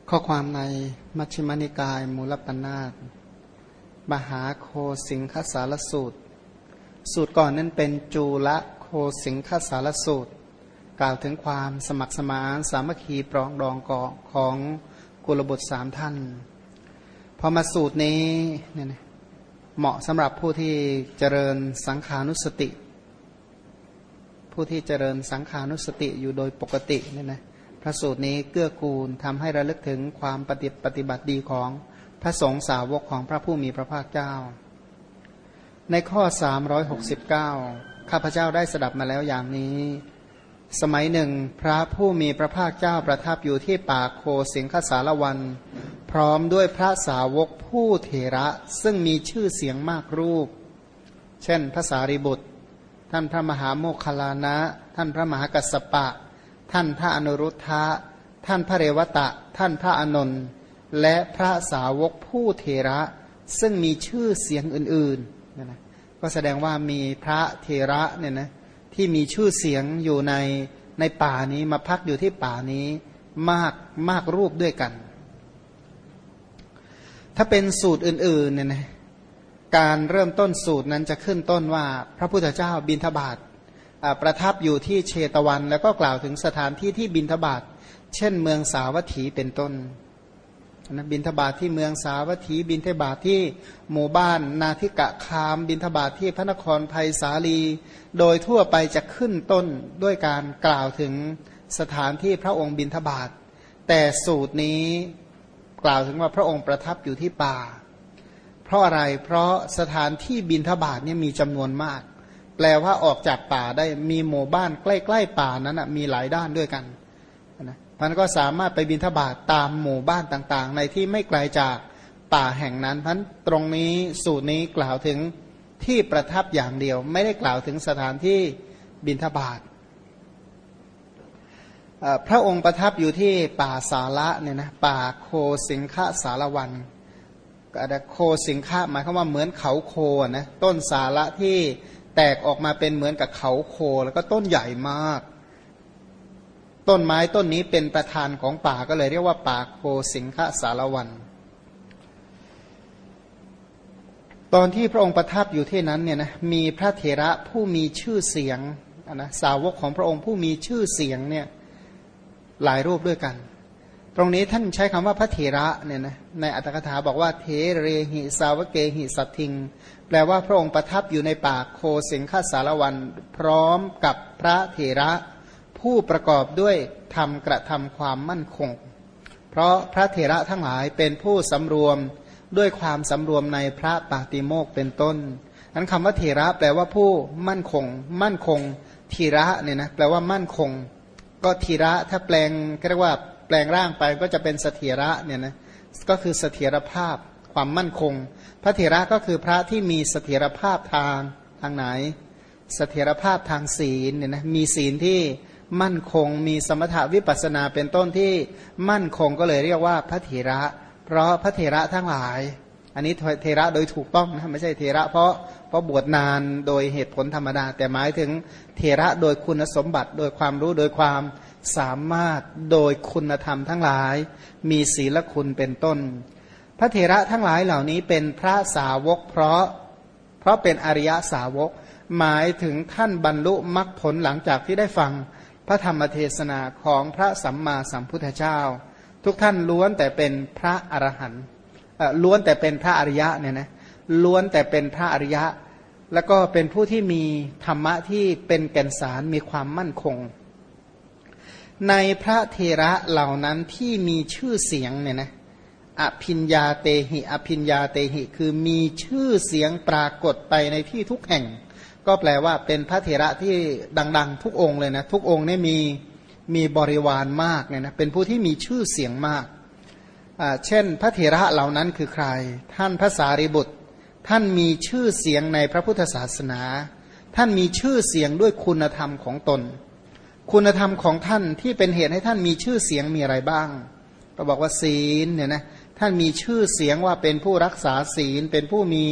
ข้อความในมัชฌิมนิกายมูลปัญนาตมหาโคสิงคสารสูตรสูตรก่อนนั้นเป็นจูลโคสิงคสารสูตรกล่าวถึงความสมัครสมานสามัคคีปรองดองกองของกุลบุตร3ท่านพอมาสูตรนี้เนี่ยเหมาะสำหรับผู้ที่เจริญสังขานุสติผู้ที่เจริญสังขานุสติอยู่โดยปกติเนี่ยนะพระสูตรนี้เกื้อกูลทำให้ระลึกถึงความปฏิบัติดีของพระสงฆ์สาวกของพระผู้มีพระภาคเจ้าในข้อ369ข้าพเจ้าได้สดับมาแล้วอย่างนี้สมัยหนึ่งพระผู้มีพระภาคเจ้าประทับอยู่ที่ป่าโคสิงคสารวันพร้อมด้วยพระสาวกผู้เถระซึ่งมีชื่อเสียงมากรูปเช่นพระสารีบุตรท่านพระมหาโมคคัลลานะท่านพระมหากัสสปะท่านพระอนุรุทธะท่านพระเรวตะท่านพระอานนท์และพระสาวกผู้เถระซึ่งมีชื่อเสียงอื่นๆนะก็แสดงว่ามีพระเถระเนี่ยนะที่มีชื่อเสียงอยู่ในป่านี้มาพักอยู่ที่ป่านี้มากรูปด้วยกันถ้าเป็นสูตรอื่นๆเนี่ยนะการเริ่มต้นสูตรนั้นจะขึ้นต้นว่าพระพุทธเจ้าบิณฑบาตประทับอยู่ที่เชตวันแล้วก็กล่าวถึงสถานที่ที่บิณฑบาตเช่นเมืองสาวัตถีเป็นต้นนะบิณฑบาตที่เมืองสาวัตถีบิณฑบาตที่หมู่บ้านนาทิกะคามบิณฑบาตที่พระนครไผ่สาลีโดยทั่วไปจะขึ้นต้นด้วยการกล่าวถึงสถานที่พระองค์บิณฑบาตแต่สูตรนี้กล่าวถึงว่าพระองค์ประทับอยู่ที่ป่าเพราะอะไรเพราะสถานที่บิณฑบาตเนี่ยมีจำนวนมากแปลว่าออกจากป่าได้มีหมู่บ้านใกล้ๆป่านั้นมีหลายด้านด้วยกันนะมันก็สามารถไปบิณฑบาตตามหมู่บ้านต่างๆในที่ไม่ไกลจากป่าแห่งนั้นเพราะตรงนี้สูตรนี้กล่าวถึงที่ประทับอย่างเดียวไม่ได้กล่าวถึงสถานที่บิณฑบาตพระองค์ประทับอยู่ที่ป่าสาละเนี่ยนะป่าโคสิงคสารวันโคสิงคหมายความว่าเหมือนเขาโคนะต้นสาละที่แตกออกมาเป็นเหมือนกับเขาโคแล้วก็ต้นใหญ่มากต้นไม้ต้นนี้เป็นประธานของป่าก็เลยเรียกว่าป่าโคสิงคสารวันตอนที่พระองค์ประทับอยู่ที่นั้นเนี่ยนะมีพระเถระผู้มีชื่อเสียงนะสาวกของพระองค์ผู้มีชื่อเสียงเนี่ยหลายรูปด้วยกันตรงนี้ท่านใช้คำว่าพระเถระเนี่ยนะในอัตถกถาบอกว่าเทเรหิสาวเกหิสัตทิงแปลว่าพระองค์ประทับอยู่ในป่าโคสิงคสารวันพร้อมกับพระเถระผู้ประกอบด้วยธรรมกระทำความมั่นคงเพราะพระเถระทั้งหลายเป็นผู้สำรวมด้วยความสำรวมในพระปาติโมกข์เป็นต้นนั้นคำว่าเถระแปลว่าผู้มั่นคงธีระเนี่ยนะแปลว่ามั่นคงก็ธีระถ้าแปลงเรียกว่าแปลงร่างไปก็จะเป็นเสถียระเนี่ยนะก็คือเสถียรภาพความมั่นคงพระเถระก็คือพระที่มีเสถียรภาพทางไหนเสถียรภาพทางศีลเนี่ยนะมีศีลที่มั่นคงมีสมถะวิปัสสนาเป็นต้นที่มั่นคงก็เลยเรียกว่าพระเถระเพราะพระเถระทั้งหลายอันนี้เถระโดยถูกต้องนะไม่ใช่เถระเพราะบวชนานโดยเหตุผลธรรมดาแต่หมายถึงเถระโดยคุณสมบัติโดยความรู้โดยความสามารถโดยคุณธรรมทั้งหลายมีศีลคุณเป็นต้นพระเถระทั้งหลายเหล่านี้เป็นพระสาวกเพราะเป็นอริยสาวกหมายถึงท่านบรรลุมรรคผลหลังจากที่ได้ฟังพระธรรมเทศนาของพระสัมมาสัมพุทธเจ้าทุกท่านล้วนแต่เป็นพระอรหันต์ล้วนแต่เป็นพระอริยะเนี่ยนะล้วนแต่เป็นพระอริยะแล้วก็เป็นผู้ที่มีธรรมะที่เป็นแก่นสารมีความมั่นคงในพระเถระเหล่านั้นที่มีชื่อเสียงเนี่ยนะอภิญญาเตหิอภิญญาเตหิคือมีชื่อเสียงปรากฏไปในที่ทุกแห่งก็แปลว่าเป็นพระเถระที่ดังๆทุกองค์เลยนะทุกองค์เนี่ยมีบริวารมากเนี่ยนะเป็นผู้ที่มีชื่อเสียงมากเช่นพระเถระเหล่านั้นคือใครท่านพระสารีบุตรท่านมีชื่อเสียงในพระพุทธศาสนาท่านมีชื่อเสียงด้วยคุณธรรมของตนคุณธรรมของท่านที่เป็นเหตุให้ท่านมีชื่อเสียงมีอะไรบ้างก็บอกว่าศีลเนี่ยนะท่านมีชื่อเสียงว่าเป็นผู้รักษาศีลเป็นผู้มี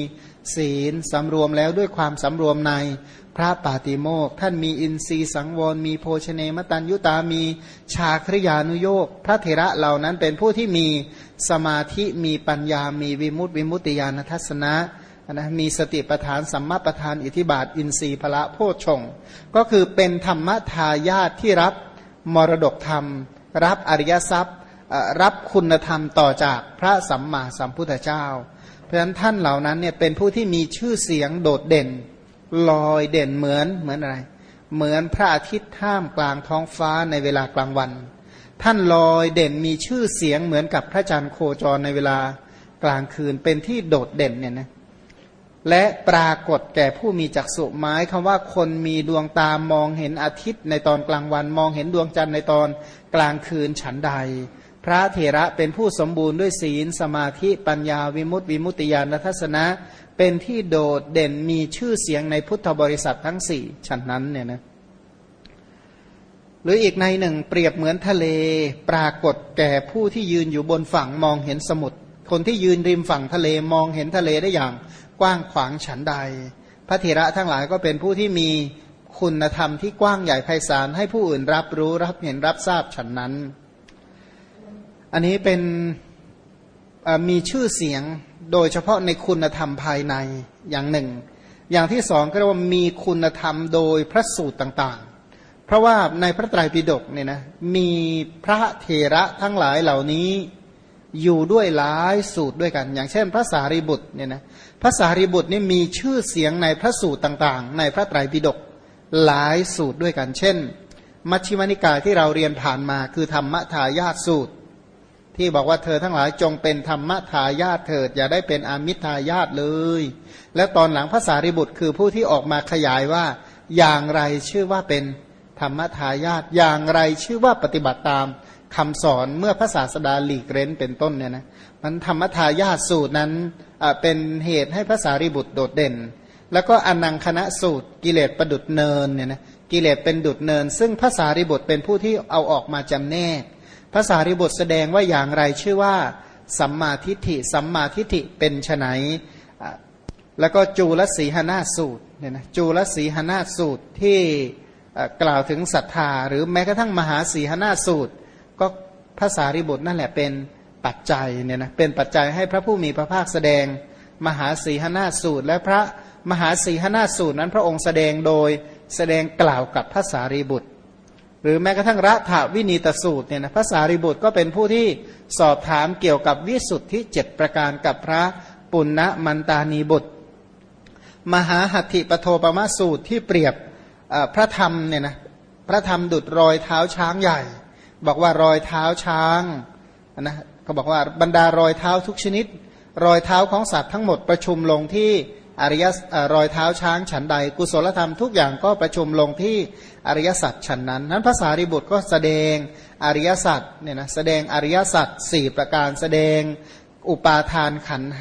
ศีลสำรวมแล้วด้วยความสำรวมในพระปาติโมกข์ท่านมีอินทรีย์สังวรมีโภชเนมตัญยุตามีชาคริยานุโยคพระเถระเหล่านั้นเป็นผู้ที่มีสมาธิมีปัญญามีวิมุตติวิมุตติญาณทัศนะนะมีสติปัฏฐานสัมมาปัฏฐานอิทธิบาทอินทรีย์พละโพชฌงค์ก็คือเป็นธรรมทายาทที่รับมรดกธรรมรับอริยทรัพย์รับคุณธรรมต่อจากพระสัมมาสัมพุทธเจ้าเพราะฉะนั้นท่านเหล่านั้นเนี่ยเป็นผู้ที่มีชื่อเสียงโดดเด่นลอยเด่นเหมือนอะไรเหมือนพระอาทิตย์ท่ามกลางท้องฟ้าในเวลากลางวันท่านลอยเด่นมีชื่อเสียงเหมือนกับพระจันทร์โคจรในเวลากลางคืนเป็นที่โดดเด่นเนี่ยนะและปรากฏแก่ผู้มีจักษุหมายคำว่าคนมีดวงตามองเห็นอาทิตย์ในตอนกลางวันมองเห็นดวงจันทร์ในตอนกลางคืนฉันใดพระเถระเป็นผู้สมบูรณ์ด้วยศีลสมาธิปัญญาวิมุตติวิมุตติญาณทัศนะเป็นที่โดดเด่นมีชื่อเสียงในพุทธบริษัททั้งสี่ฉันนั้นเนี่ยนะหรืออีกในหนึ่งเปรียบเหมือนทะเลปรากฏแก่ผู้ที่ยืนอยู่บนฝั่งมองเห็นสมุทรคนที่ยืนริมฝั่งทะเลมองเห็นทะเลได้อย่างกว้างขวางฉันใดพระเถระทั้งหลายก็เป็นผู้ที่มีคุณธรรมที่กว้างใหญ่ไพศาลให้ผู้อื่นรับรู้รับเห็นรับทราบฉันนั้นอันนี้เป็นมีชื่อเสียงโดยเฉพาะในคุณธรรมภายในอย่างหนึ่งอย่างที่สองก็เรียกว่ามีคุณธรรมโดยพระสูตรต่างๆเพราะว่าในพระไตรปิฎกเนี่ยนะมีพระเถระทั้งหลายเหล่านี้อยู่ด้วยหลายสูตรด้วยกันอย่างเช่นพระสารีบุตรเนี่ยนะพระสารีบุตรนี่มีชื่อเสียงในพระสูตรต่างๆในพระไตรปิฎกหลายสูตรด้วยกันเช่นมัชฌิมานิกายที่เราเรียนผ่านมาคือธรรมทายาทสูตรที่บอกว่าเธอทั้งหลายจงเป็นธรรมทายาทเถิดอย่าได้เป็นอามิตรทายาทเลยและตอนหลังพระสารีบุตรคือผู้ที่ออกมาขยายว่าอย่างไรชื่อว่าเป็นธรรมทายาทอย่างไรชื่อว่าปฏิบัติตามคำสอนเมื่อพระศาสดาหลีกเร้นเป็นต้นเนี่ยนะมันธรรมทายาทสูตรนั้นเป็นเหตุให้พระสารีบุตรโดดเด่นแล้วก็อนังคณะสูตรกิเลสประดุจเนินเนี่ยนะกิเลสเป็นดุจเนินซึ่งพระสารีบุตรเป็นผู้ที่เอาออกมาจำแนกพระสารีบุตรแสดงว่าอย่างไรชื่อว่าสัมมาทิฏฐิสัมมาทิฏฐิเป็นไฉนแล้วก็จูลสีหนาสูตรเนี่ยนะจูลสีหนาสูตรที่กล่าวถึงศรัทธาหรือแม้กระทั่งมหาสีหนาสูตรก็พระสารีบุตรนั่นแหละเป็นปัจจัยเนี่ยนะเป็นปัจจัยให้พระผู้มีพระภาคแสดงมหาสีหนาสูตรและพระมหาสีหนาสูตรนั้นพระองค์แสดงโดยแสดงกล่าวกับพระสารีบุตรหรือแม้กระทั่งรัฐวินีตสูตรเนี่ยนะพระสารีบุตรก็เป็นผู้ที่สอบถามเกี่ยวกับวิสุทธิ7ประการกับพระปุณณมันตานีบุตรมหาหัตถิปโทปมสูตรที่เปรียบพระธรรมเนี่ยนะพระธรรมดุจรอยเท้าช้างใหญ่บอกว่ารอยเท้าช้างนะเขาบอกว่าบรรดารอยเท้าทุกชนิดรอยเท้าของสัตว์ทั้งหมดประชุมลงที่อริยรอยเท้าช้างฉันใดกุศลธรรมทุกอย่างก็ประชุมลงที่อริยสัจฉันนั้นนั้นพระสารีบุตรก็แสดงอริยสัจเนี่ยนะแสดงอริยสัจ4ประการแสดงอุปาทานขันธ์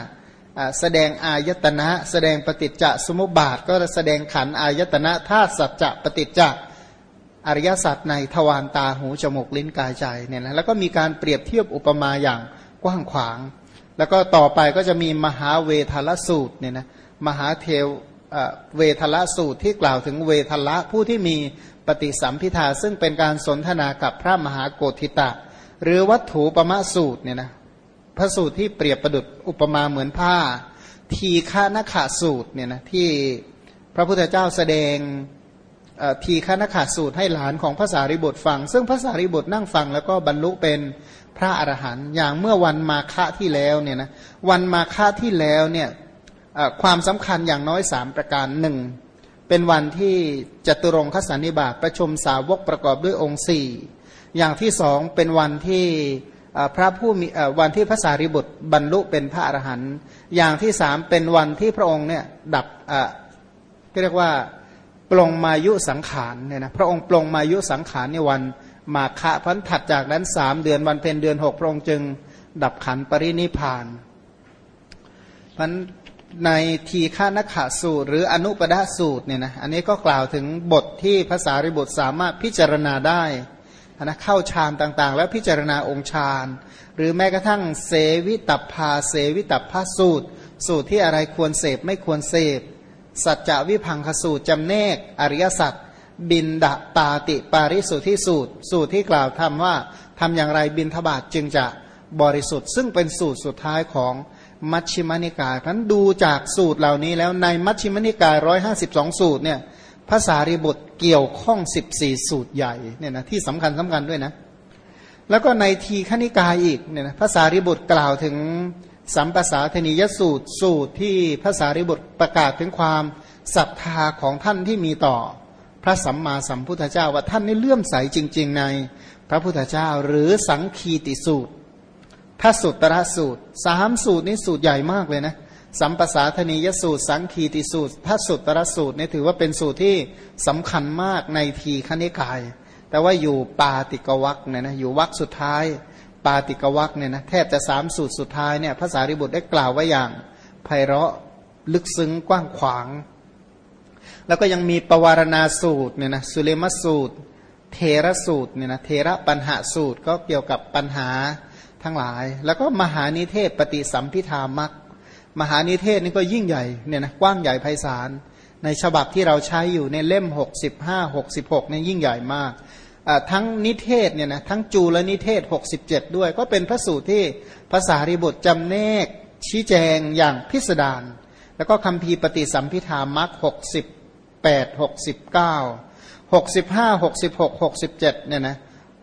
5แสดงอายตนะแสดงปฏิจจสมุปบาทก็แสดงขันธ์อายตนะธาตุสัจจะปฏิจจอริยสัจในทวารตาหูจมูกลิ้นกายใจเนี่ยนะแล้วก็มีการเปรียบเทียบอุปมาอย่างกว้างขวางแล้วก็ต่อไปก็จะมีมหาเวทละสูตรเนี่ยนะมหาเทวเวทละสูตรที่กล่าวถึงเวทละผู้ที่มีปฏิสัมพิทาซึ่งเป็นการสนทนากับพระมหาโกธิตะหรือวัตถุปมะสูตรเนี่ยนะพระสูตรที่เปรียบประดุจอุปมาเหมือนผ้าทีฆนขะสูตรเนี่ยนะที่พระพุทธเจ้าแสดงทีฆนขะสูตรให้หลานของพระสารีบุตรฟังซึ่งพระสารีบุตรนั่งฟังแล้วก็บรรลุเป็นพระอรหันต์อย่างเมื่อวันมาฆะที่แล้วเนี่ยนะวันมาฆะที่แล้วเนี่ยความสำคัญอย่างน้อย3ประการหนึ่งเป็นวันที่จตุรงคสันนิบาตประชุมสาวกประกอบด้วยองค์4อย่างที่สองเป็นวันที่พระผู้มีวันที่พระสารีบุตรบรรลุเป็นพระอรหันต์อย่างที่สามเป็นวันที่พระองค์เนี่ยดับเรียกว่าปลงมายุสังขารเนี่ยนะพระองค์ปลงมายุสังขารในวันมาฆะพันถัดจากนั้น3เดือนวันเพ็ญเดือน6พระองค์จึงดับขันปรินิพพานพันในทีฆนขะสูตรหรืออนุปดาสูตรเนี่ยนะอันนี้ก็กล่าวถึงบทที่ภาษาริบุตรสามารถพิจารณาได้นะเข้าฌานต่างๆแล้วพิจารณาองค์ฌานหรือแม้กระทั่งเสวิตัพพาเสวิตัพพสูตรสูตรที่อะไรควรเสพไม่ควรเสพสัจจวิพังคสูตรจำแนกอริยสัจบินดาปาติปาริสุทธิสูตรสูตรที่กล่าวทำว่าทำอย่างไรบิณฑบาตจึงจะบริสุทธิ์ซึ่งเป็นสูตรสุดท้ายของมัชฌิมนิกายเพราะฉะนั้นดูจากสูตรเหล่านี้แล้วในมัชฌิมนิกาย152สูตรเนี่ยภาษาริบุตรเกี่ยวข้อง14สูตรใหญ่เนี่ยนะที่สำคัญด้วยนะแล้วก็ในทีฆนิกายอีกเนี่ยนะภาษาริบุตรกล่าวถึงสัมปสาธนิยสูตรสูตรที่ภาษาริบุตรประกาศถึงความศรัทธาของท่านที่มีต่อพระสัมมาสัมพุทธเจ้าว่าท่านนี่เลื่อมใสจริงๆในพระพุทธเจ้าหรือสังคีติสูตรทัสสุตระสูตร3สูตรนี้สูตรใหญ่มากเลยนะสัมปสาธนิยสูตรสังคีติสูตรทัสสุตระสูตรนี่ถือว่าเป็นสูตรที่สำคัญมากในทีฆนิกายแต่ว่าอยู่ปาติกวรรคเนี่ยนะอยู่วรรคสุดท้ายปาติกวรรคเนี่ยนะแทบจะ3สูตรสุดท้ายเนี่ยพระสารีบุตรได้กล่าวไว้อย่างไพเราะลึกซึ้งกว้างขวางแล้วก็ยังมีปวารณาสูตรเนี่ยนะสุเลมสูตรเทระสูตรเนี่ยนะเทระปัญหาสูตรก็เกี่ยวกับปัญหาทั้งหลายแล้วก็มหานิเทศปฏิสัมพิธามัคมหานิเทศนี่ก็ยิ่งใหญ่เนี่ยนะกว้างใหญ่ไพศาลในฉบับที่เราใช้อยู่ในเล่ม65 66เนี่ยยิ่งใหญ่มากทั้งนิเทศเนี่ยนะทั้งจูลนิเทศ67ด้วยก็เป็นพระสูตรที่ภาษาริบุตรจำแนกชี้แจงอย่างพิสดารแล้วก็คัมภีร์ปฏิสัมพิธามัค68 69 65 66 67เนี่ยนะ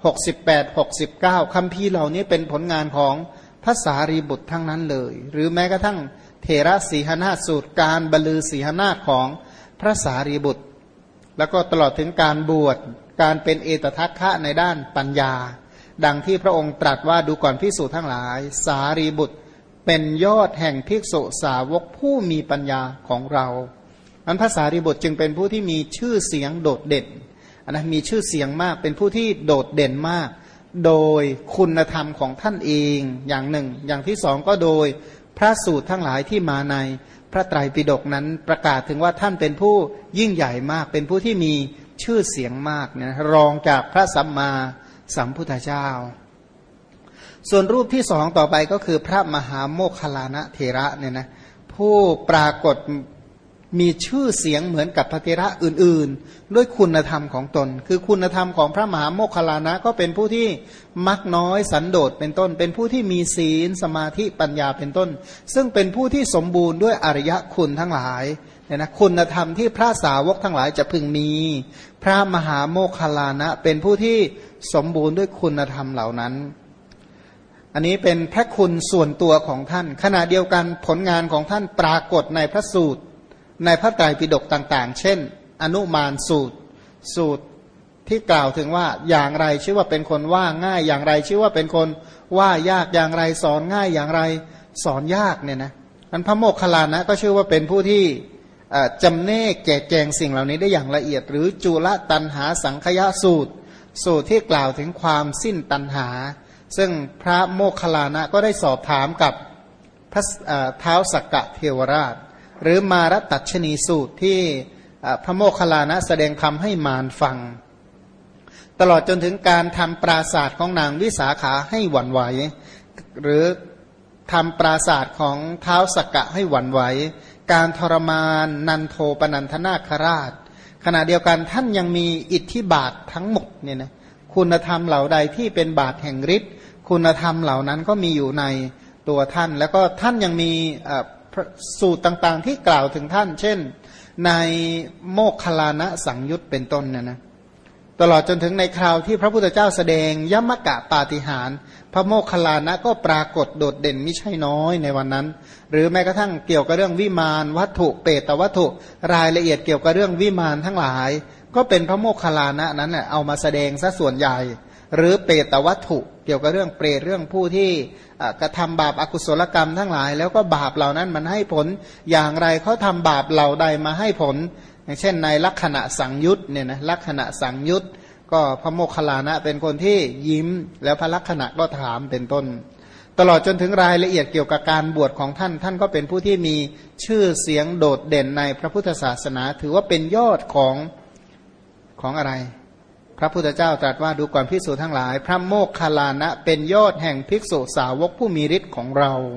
68 69คัมภีร์เหล่านี้เป็นผลงานของภาษาริบุตรทั้งนั้นเลยหรือแม้กระทั่งเถระสีหนาฏสูตรการบรรลือสีหนาฏของพระสารีบุตรแล้วก็ตลอดถึงการบวชการเป็นเอตทัคคะในด้านปัญญาดังที่พระองค์ตรัสว่าดูก่อนภิกษุทั้งหลายสารีบุตรเป็นยอดแห่งภิกษุสาวกผู้มีปัญญาของเราอันพระสารีบุตรจึงเป็นผู้ที่มีชื่อเสียงโดดเด่นนะมีชื่อเสียงมากเป็นผู้ที่โดดเด่นมากโดยคุณธรรมของท่านเองอย่างหนึ่งอย่างที่สองก็โดยพระสูตรทั้งหลายที่มาในพระไตรปิฎกนั้นประกาศถึงว่าท่านเป็นผู้ยิ่งใหญ่มากเป็นผู้ที่มีชื่อเสียงมากเนี่ยรองจากพระสัมมาสัมพุทธเจ้าส่วนรูปที่สองต่อไปก็คือพระมหาโมคคัลลานะเถระเนี่ยนะผู้ปรากฏมีชื่อเสียงเหมือนกับพระเถระอื่นๆด้วยคุณธรรมของตนคือคุณธรรมของพระมหาโมคคัลลานะก็เป็นผู้ที่มักน้อยสันโดษเป็นต้นเป็นผู้ที่มีศีลสมาธิปัญญาเป็นต้นซึ่งเป็นผู้ที่สมบูรณ์ด้วยอริยคุณทั้งหลายเนี่ยนะคุณธรรมที่พระสาวกทั้งหลายจะพึงมีพระมหาโมคคัลลานะเป็นผู้ที่สมบูรณ์ด้วยคุณธรรมเหล่านั้นอันนี้เป็นพระคุณส่วนตัวของท่านขณะเดียวกันผลงานของท่านปรากฏในพระสูตรในพระไตรปิฎกต่างๆเช่นอนุมานสูตรที่กล่าวถึงว่าอย่างไรชื่อว่าเป็นคนว่าง่ายอย่างไรชื่อว่าเป็นคนว่ายากอย่างไรสอนง่ายอย่างไรสอนยากเนี่ยนะอันพระโมคคัลลานะก็ชื่อว่าเป็นผู้ที่จำแนกแจกแจงสิ่งเหล่านี้ได้อย่างละเอียดหรือจุลตันหาสังคยสูตรที่กล่าวถึงความสิ้นตันหาซึ่งพระโมคคัลลานะก็ได้สอบถามกับพระท้าวสักกะเทวราชหรือมารตัชนีสูตรที่พระโมคคัลลานะแสดงธรรมให้มารฟังตลอดจนถึงการทำปราศาสตร์ของนางวิสาขาให้หวั่นไหวหรือทำปราศาสตร์ของท้าวสักกะให้หวั่นไหวการทรมานนันโทปนันทนาคราชขณะเดียวกันท่านยังมีอิทธิบาททั้งหมดเนี่ยนะคุณธรรมเหล่าใดที่เป็นบาทแห่งฤทธิ์คุณธรรมเหล่านั้นก็มีอยู่ในตัวท่านแล้วก็ท่านยังมีสูตรต่างๆที่กล่าวถึงท่านเช่นในโมคคัลลานะสังยุตเป็นต้นเนี่ยนะตลอดจนถึงในคราวที่พระพุทธเจ้าแสดงยมกะปาฏิหาริย์พระโมคคัลลานะก็ปรากฏโดดเด่นไม่ใช่น้อยในวันนั้นหรือแม้กระทั่งเกี่ยวกับเรื่องวิมานวัตถุเปตวัตถุรายละเอียดเกี่ยวกับเรื่องวิมานทั้งหลายก็เป็นพระโมคคัลลานะนั้นเอามาแสดงซะส่วนใหญ่หรือเปตวัตถุเกี่ยวกับเรื่องเปรตเรื่องผู้ที่กระทำบาปอกุศลกรรมทั้งหลายแล้วก็บาปเหล่านั้นมันให้ผลอย่างไรเขาทำบาปเหล่าใดมาให้ผลอย่างเช่นในลักขณะสังยุตเนี่ยนะลักขณะสังยุตก็พระโมคคัลลานะเป็นคนที่ยิ้มแล้วพระลักขณะก็ถามเป็นต้นตลอดจนถึงรายละเอียดเกี่ยวกับการบวชของท่านก็เป็นผู้ที่มีชื่อเสียงโดดเด่นในพระพุทธศาสนาถือว่าเป็นยอดของอะไรพระพุทธเจ้าตรัสว่าดูก่อนภิกษุทั้งหลายพระโมคคัลลานะเป็นยอดแห่งภิกษุสาวกผู้มีฤทธิ์ของเรา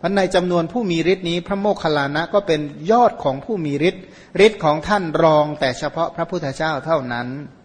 เพราะในจำนวนผู้มีฤทธิ์นี้พระโมคคัลลานะก็เป็นยอดของผู้มีฤทธิ์ฤทธิ์ของท่านรองแต่เฉพาะพระพุทธเจ้าเท่านั้น